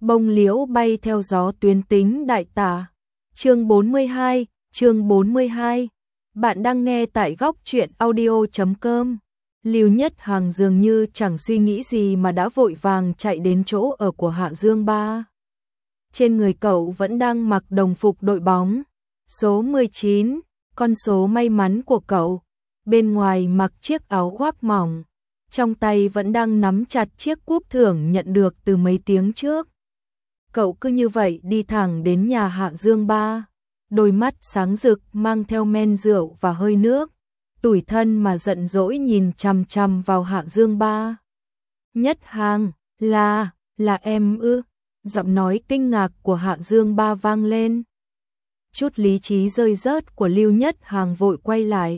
bông liễu bay theo gió tuyến tính đại tả. Chương 42. Bạn đang nghe tại góc truyện audio.com. Lưu Nhất Hằng dường như chẳng suy nghĩ gì mà đã vội vàng chạy đến chỗ ở của Hạ Dương Ba. Trên người cậu vẫn đang mặc đồng phục đội bóng, số 19, con số may mắn của cậu. Bên ngoài mặc chiếc áo khoác mỏng, trong tay vẫn đang nắm chặt chiếc cúp thưởng nhận được từ mấy tiếng trước. Cậu cứ như vậy đi thẳng đến nhà Hạ Dương Ba, đôi mắt sáng rực mang theo men rượu và hơi nước, tủi thân mà giận dỗi nhìn chằm chằm vào Hạ Dương Ba. Nhất Hằng, là em ư? Giọng nói kinh ngạc của Hạ Dương Ba vang lên. Chút lý trí rơi rớt của Lưu Nhất Hằng vội quay lại.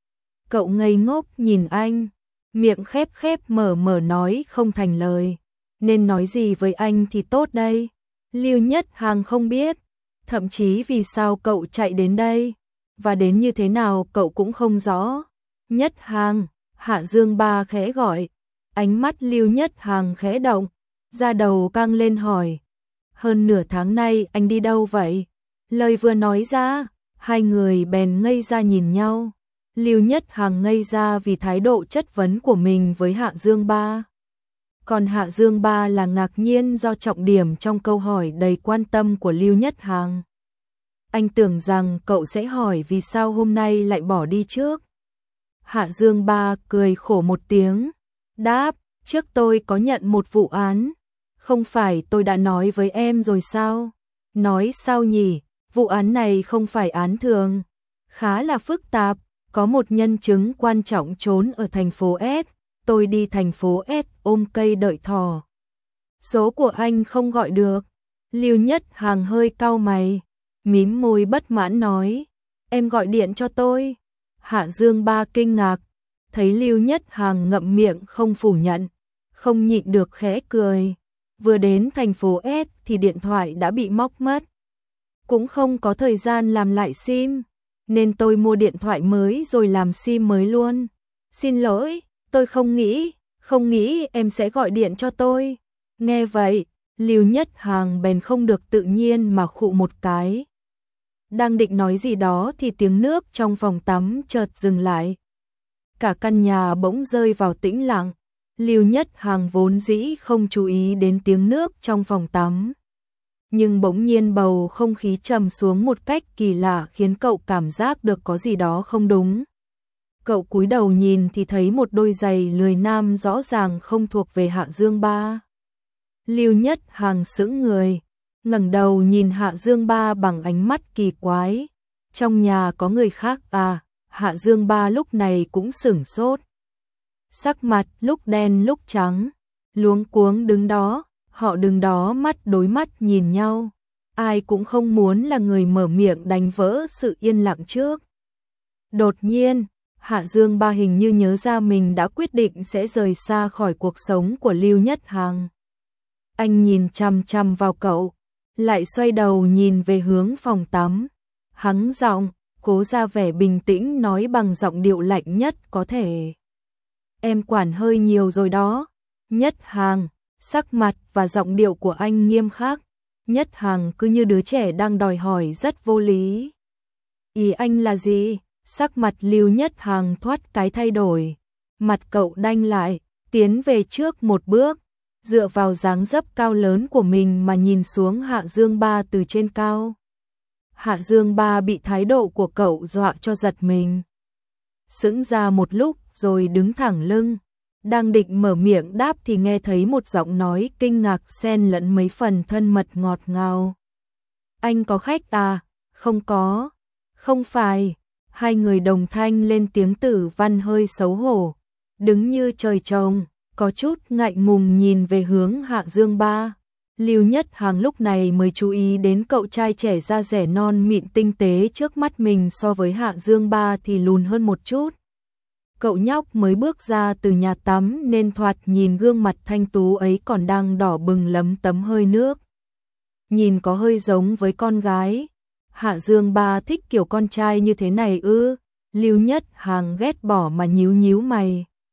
Cậu ngây ngốc nhìn anh, miệng khép mở nói không thành lời. Nên nói gì với anh thì tốt đây? Lưu Nhất Hằng không biết, thậm chí vì sao cậu chạy đến đây, và đến như thế nào cậu cũng không rõ. Nhất Hằng, Hạ Dương Ba khẽ gọi. Ánh mắt Lưu Nhất Hằng khẽ động, da đầu căng lên hỏi. Hơn nửa tháng nay anh đi đâu vậy? Lời vừa nói ra, hai người bèn ngây ra nhìn nhau. Lưu Nhất Hằng ngây ra vì thái độ chất vấn của mình với Hạ Dương Ba. Còn Hạ Dương Ba là ngạc nhiên do trọng điểm trong câu hỏi đầy quan tâm của Lưu Nhất Hằng. Anh tưởng rằng cậu sẽ hỏi vì sao hôm nay lại bỏ đi trước. Hạ Dương Ba cười khổ một tiếng, đáp, trước tôi có nhận một vụ án. Không phải tôi đã nói với em rồi sao? Nói sao nhỉ? Vụ án này không phải án thường, khá là phức tạp, có một nhân chứng quan trọng trốn ở thành phố S. Tôi đi thành phố S ôm cây đợi thỏ. Số của anh không gọi được. Lưu Nhất Hằng hơi cau mày, mím môi bất mãn nói, em gọi điện cho tôi. Hạ Dương Ba kinh ngạc, thấy Lưu Nhất Hằng ngậm miệng không phủ nhận, không nhịn được khẽ cười. Vừa đến thành phố S thì điện thoại đã bị móc mất. Cũng không có thời gian làm lại sim, nên tôi mua điện thoại mới rồi làm sim mới luôn. Xin lỗi, tôi không nghĩ em sẽ gọi điện cho tôi. Nghe vậy, Lưu Nhất Hằng bèn không được tự nhiên mà khụ một cái. Đang định nói gì đó thì tiếng nước trong phòng tắm chợt dừng lại. Cả căn nhà bỗng rơi vào tĩnh lặng. Lưu Nhất Hằng vốn dĩ không chú ý đến tiếng nước trong phòng tắm. Nhưng bỗng nhiên bầu không khí trầm xuống một cách kỳ lạ khiến cậu cảm giác được có gì đó không đúng. Cậu cúi đầu nhìn thì thấy một đôi giày lười nam rõ ràng không thuộc về Hạ Dương Ba. Lưu Nhất Hằng sững người, ngẩng đầu nhìn Hạ Dương Ba bằng ánh mắt kỳ quái. Trong nhà có người khác à? Hạ Dương Ba lúc này cũng sửng sốt. Sắc mặt lúc đen lúc trắng, luống cuống đứng đó, họ đứng đó mắt đối mắt nhìn nhau. Ai cũng không muốn là người mở miệng đánh vỡ sự yên lặng trước. Đột nhiên, Hạ Dương Ba hình như nhớ ra mình đã quyết định sẽ rời xa khỏi cuộc sống của Lưu Nhất Hằng. Anh nhìn chằm chằm vào cậu, lại xoay đầu nhìn về hướng phòng tắm. Hắng giọng, cố ra vẻ bình tĩnh nói bằng giọng điệu lạnh nhất có thể. Em quản hơi nhiều rồi đó. Nhất Hằng, sắc mặt và giọng điệu của anh nghiêm khắc. Nhất Hằng cứ như đứa trẻ đang đòi hỏi rất vô lý. Ý anh là gì? Sắc mặt Lưu Nhất Hằng thoát cái thay đổi. Mặt cậu đanh lại, tiến về trước một bước, dựa vào dáng dấp cao lớn của mình mà nhìn xuống Hạ Dương Ba từ trên cao. Hạ Dương Ba bị thái độ của cậu dọa cho giật mình. Sững ra một lúc rồi đứng thẳng lưng. Đang định mở miệng đáp thì nghe thấy một giọng nói kinh ngạc xen lẫn mấy phần thân mật ngọt ngào. Anh có khách à? Không có. Không phải. Hai người đồng thanh lên tiếng. Tử Văn hơi xấu hổ, đứng như trời trồng, có chút ngại ngùng nhìn về hướng Hạ Dương Ba. Lưu Nhất Hằng lúc này mới chú ý đến cậu trai trẻ da dẻ non mịn tinh tế trước mắt mình so với Hạ Dương Ba thì lùn hơn một chút. Cậu nhóc mới bước ra từ nhà tắm nên thoạt nhìn gương mặt thanh tú ấy còn đang đỏ bừng lấm tấm hơi nước. Nhìn có hơi giống với con gái. Hạ Dương Ba thích kiểu con trai như thế này ư? Lưu Nhất Hằng ghét bỏ mà nhíu nhíu mày.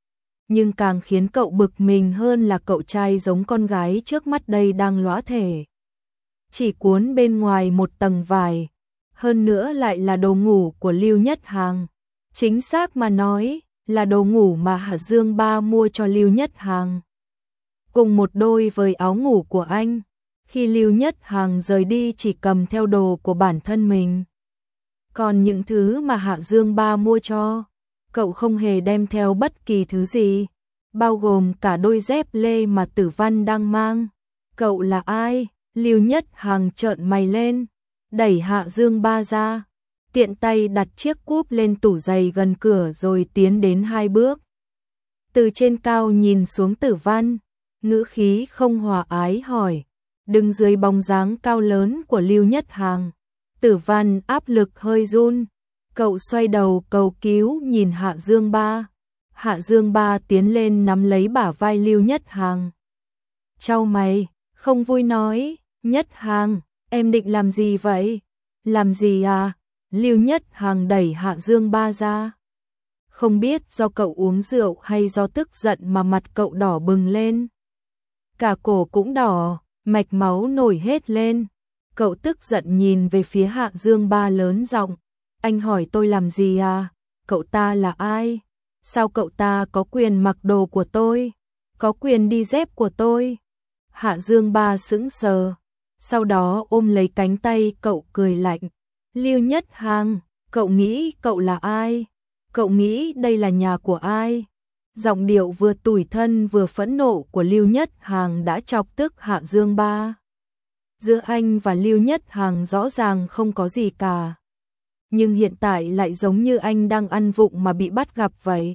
Nhưng càng khiến cậu bực mình hơn là cậu trai giống con gái trước mắt đây đang lõa thể. Chỉ cuốn bên ngoài một tầng vải, hơn nữa lại là đồ ngủ của Lưu Nhất Hàng. Chính xác mà nói, là đồ ngủ mà Hạ Dương Ba mua cho Lưu Nhất Hàng. Cùng một đôi với áo ngủ của anh, khi Lưu Nhất Hàng rời đi chỉ cầm theo đồ của bản thân mình. Còn những thứ mà Hạ Dương Ba mua cho, cậu không hề đem theo bất kỳ thứ gì, bao gồm cả đôi dép lê mà Tử Văn đang mang. Cậu là ai? Lưu Nhất Hàng trợn mày lên, đẩy Hạ Dương Ba ra, tiện tay đặt chiếc cúp lên tủ giày gần cửa rồi tiến đến 2 bước. Từ trên cao nhìn xuống Tử Văn, ngữ khí không hòa ái hỏi, đứng dưới bóng dáng cao lớn của Lưu Nhất Hàng. Tử Văn áp lực hơi run, cậu xoay đầu cầu cứu nhìn Hạ Dương Ba. Hạ Dương Ba tiến lên nắm lấy bả vai Lưu Nhất Hàng. Chau mày, không vui nói, Nhất Hàng, em định làm gì vậy? Làm gì à? Lưu Nhất Hàng đẩy Hạ Dương Ba ra. Không biết do cậu uống rượu hay do tức giận mà mặt cậu đỏ bừng lên. Cả cổ cũng đỏ, mạch máu nổi hết lên. Cậu tức giận nhìn về phía Hạ Dương Ba lớn giọng. Anh hỏi tôi làm gì à? Cậu ta là ai? Sao cậu ta có quyền mặc đồ của tôi? Có quyền đi dép của tôi? Hạ Dương Ba sững sờ. Sau đó ôm lấy cánh tay cậu cười lạnh. Lưu Nhất Hàng, cậu nghĩ cậu là ai? Cậu nghĩ đây là nhà của ai? Giọng điệu vừa tủi thân vừa phẫn nộ của Lưu Nhất Hàng đã chọc tức Hạ Dương Ba. Giữa anh và Lưu Nhất Hàng rõ ràng không có gì cả. Nhưng hiện tại lại giống như anh đang ăn vụng mà bị bắt gặp vậy.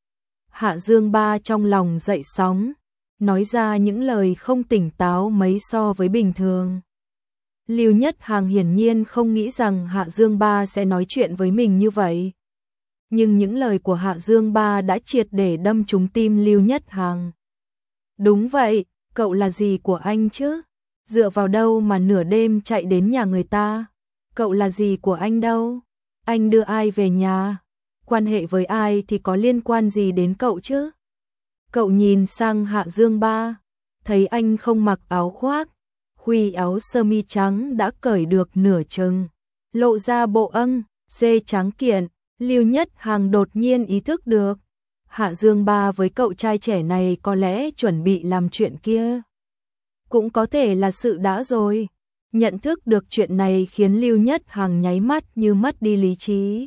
Hạ Dương Ba trong lòng dậy sóng, nói ra những lời không tỉnh táo mấy so với bình thường. Lưu Nhất Hàng hiển nhiên không nghĩ rằng Hạ Dương Ba sẽ nói chuyện với mình như vậy. Nhưng những lời của Hạ Dương Ba đã triệt để đâm trúng tim Lưu Nhất Hàng. Đúng vậy, cậu là gì của anh chứ? Dựa vào đâu mà nửa đêm chạy đến nhà người ta? Cậu là gì của anh đâu? Anh đưa ai về nhà? Quan hệ với ai thì có liên quan gì đến cậu chứ? Cậu nhìn sang Hạ Dương Ba, thấy anh không mặc áo khoác, khuy áo sơ mi trắng đã cởi được nửa chừng, lộ ra bộ xê trắng kiện. Lưu Nhất Hàng đột nhiên ý thức được, Hạ Dương Ba với cậu trai trẻ này có lẽ chuẩn bị làm chuyện kia. Cũng có thể là sự đã rồi. Nhận thức được chuyện này khiến Lưu Nhất Hàng nháy mắt như mất đi lý trí.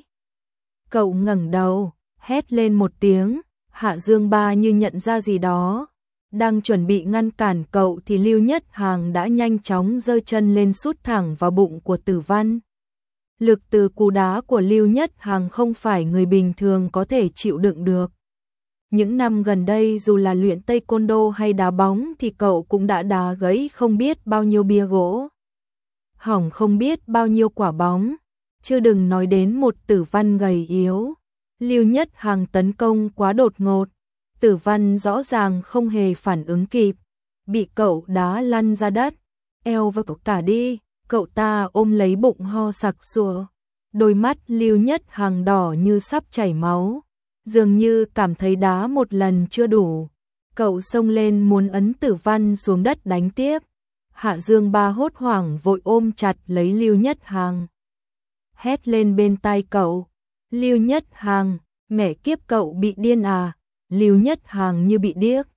Cậu ngẩng đầu, hét lên một tiếng, Hạ Dương Ba như nhận ra gì đó. Đang chuẩn bị ngăn cản cậu thì Lưu Nhất Hàng đã nhanh chóng giơ chân lên sút thẳng vào bụng của Tử Văn. Lực từ cú đá của Lưu Nhất Hàng không phải người bình thường có thể chịu đựng được. Những năm gần đây dù là luyện taekwondo hay đá bóng thì cậu cũng đã đá gãy không biết bao nhiêu bia gỗ, hỏng không biết bao nhiêu quả bóng, chứ đừng nói đến một Tử Văn gầy yếu. Lưu Nhất Hàng tấn công quá đột ngột, Tử Văn rõ ràng không hề phản ứng kịp, bị cậu đá lăn ra đất, eo và cả đi. Cậu ta ôm lấy bụng ho sặc sụa, đôi mắt Lưu Nhất Hàng đỏ như sắp chảy máu, dường như cảm thấy đá một lần chưa đủ. Cậu xông lên muốn ấn Tử Văn xuống đất đánh tiếp. Hạ Dương Ba hốt hoảng vội ôm chặt lấy Lưu Nhất Hàng, hét lên bên tai cậu. Lưu Nhất Hàng, mẹ kiếp cậu bị điên à? Lưu Nhất Hàng như bị điếc,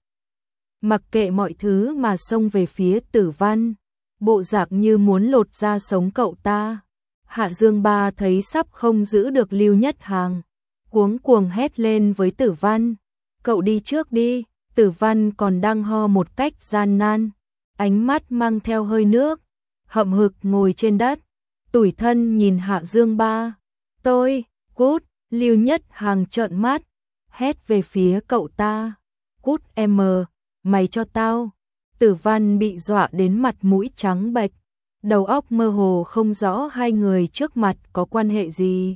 mặc kệ mọi thứ mà xông về phía Tử Văn, bộ dạng như muốn lột da sống cậu ta. Hạ Dương Ba thấy sắp không giữ được Lưu Nhất Hàng, cuống cuồng hét lên với Tử Văn, cậu đi trước đi. Tử Văn còn đang ho một cách gian nan, ánh mắt mang theo hơi nước, hậm hực ngồi trên đất, tủi thân nhìn Hạ Dương Ba. Tôi, cút. Lưu Nhất Hàng trợn mắt, hét về phía cậu ta, cút em, mày cho tao. Tử Văn bị dọa đến mặt mũi trắng bệch, đầu óc mơ hồ không rõ hai người trước mặt có quan hệ gì.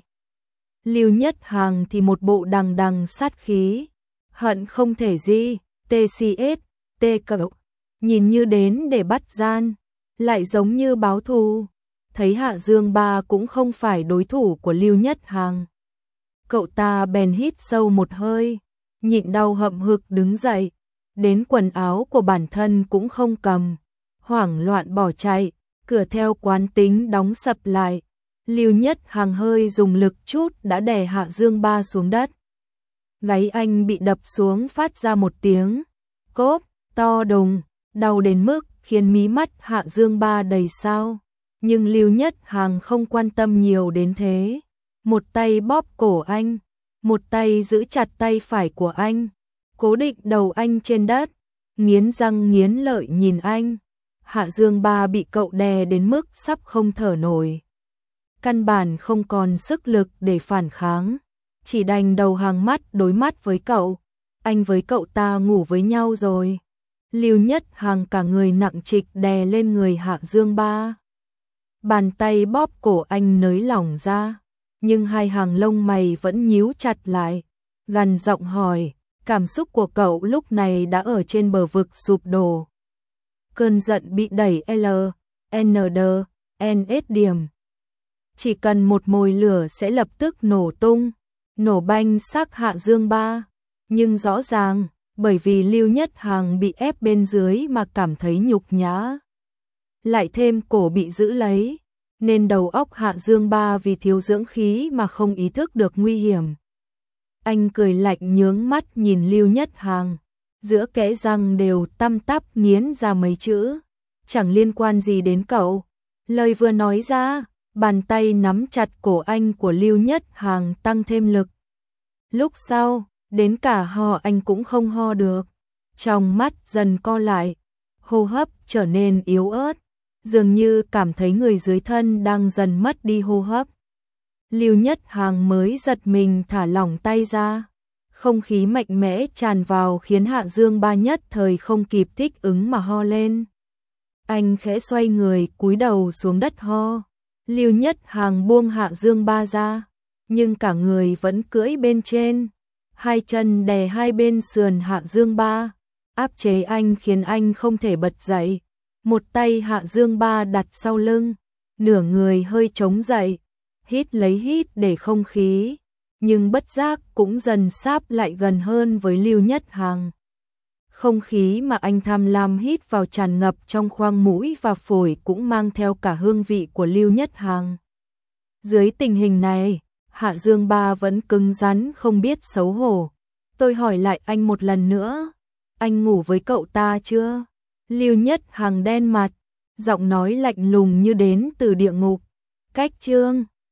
Lưu Nhất Hàng thì một bộ đằng đằng sát khí, hận không thể gì, TCS, cậu, nhìn như đến để bắt gian, lại giống như báo thù. Thấy Hạ Dương Ba cũng không phải đối thủ của Lưu Nhất Hàng, cậu ta bèn hít sâu một hơi, nhịn đau hậm hực đứng dậy, đến quần áo của bản thân cũng không cầm, hoảng loạn bỏ chạy, cửa theo quán tính đóng sập lại. Lưu Nhất Hằng hơi dùng lực chút đã đè Hạ Dương Ba xuống đất. Gáy anh bị đập xuống phát ra một tiếng cốp to đùng, đau đến mức khiến mí mắt Hạ Dương Ba đầy sao. Nhưng Lưu Nhất Hằng không quan tâm nhiều đến thế. Một tay bóp cổ anh, một tay giữ chặt tay phải của anh, cố định đầu anh trên đất, nghiến răng nghiến lợi nhìn anh. Hạ Dương Ba bị cậu đè đến mức sắp không thở nổi. Căn bản không còn sức lực để phản kháng, chỉ đành đầu hàng mắt đối mắt với cậu. Anh với cậu ta ngủ với nhau rồi. Lưu Nhất Hằng cả người nặng trịch đè lên người Hạ Dương Ba. Bàn tay bóp cổ anh nới lỏng ra, nhưng hai hàng lông mày vẫn nhíu chặt lại. Gằn giọng hỏi, cảm xúc của cậu lúc này đã ở trên bờ vực sụp đổ. Cơn giận bị đẩy NS điểm. Chỉ cần một mồi lửa sẽ lập tức nổ tung, nổ banh xác Hạ Dương Ba. Nhưng rõ ràng, bởi vì Lưu Nhất Hằng bị ép bên dưới mà cảm thấy nhục nhã. Lại thêm cổ bị giữ lấy, nên đầu óc Hạ Dương Ba vì thiếu dưỡng khí mà không ý thức được nguy hiểm. Anh cười lạnh nhướng mắt nhìn Lưu Nhất Hằng, giữa kẽ răng đều tăm tắp nghiến ra mấy chữ. Chẳng liên quan gì đến cậu. Lời vừa nói ra, bàn tay nắm chặt cổ anh của Lưu Nhất Hằng tăng thêm lực. Lúc sau, đến cả ho anh cũng không ho được. Trong mắt dần co lại, hô hấp trở nên yếu ớt, dường như cảm thấy người dưới thân đang dần mất đi hô hấp. Lưu Nhất Hằng mới giật mình thả lỏng tay ra. Không khí mạnh mẽ tràn vào khiến Hạ Dương Ba nhất thời không kịp thích ứng mà ho lên. Anh khẽ xoay người cúi đầu xuống đất ho. Lưu Nhất Hằng buông Hạ Dương Ba ra, nhưng cả người vẫn cưỡi bên trên. Hai chân đè hai bên sườn Hạ Dương Ba, áp chế anh khiến anh không thể bật dậy. Một tay Hạ Dương Ba đặt sau lưng, nửa người hơi chống dậy, hít lấy hít để không khí, nhưng bất giác cũng dần sáp lại gần hơn với Lưu Nhất Hằng. Không khí mà anh tham lam hít vào tràn ngập trong khoang mũi và phổi cũng mang theo cả hương vị của Lưu Nhất Hằng. Dưới tình hình này, Hạ Dương Ba vẫn cứng rắn không biết xấu hổ. Tôi hỏi lại anh một lần nữa, anh ngủ với cậu ta chưa? Lưu Nhất Hằng đen mặt, giọng nói lạnh lùng như đến từ địa ngục. Cách chương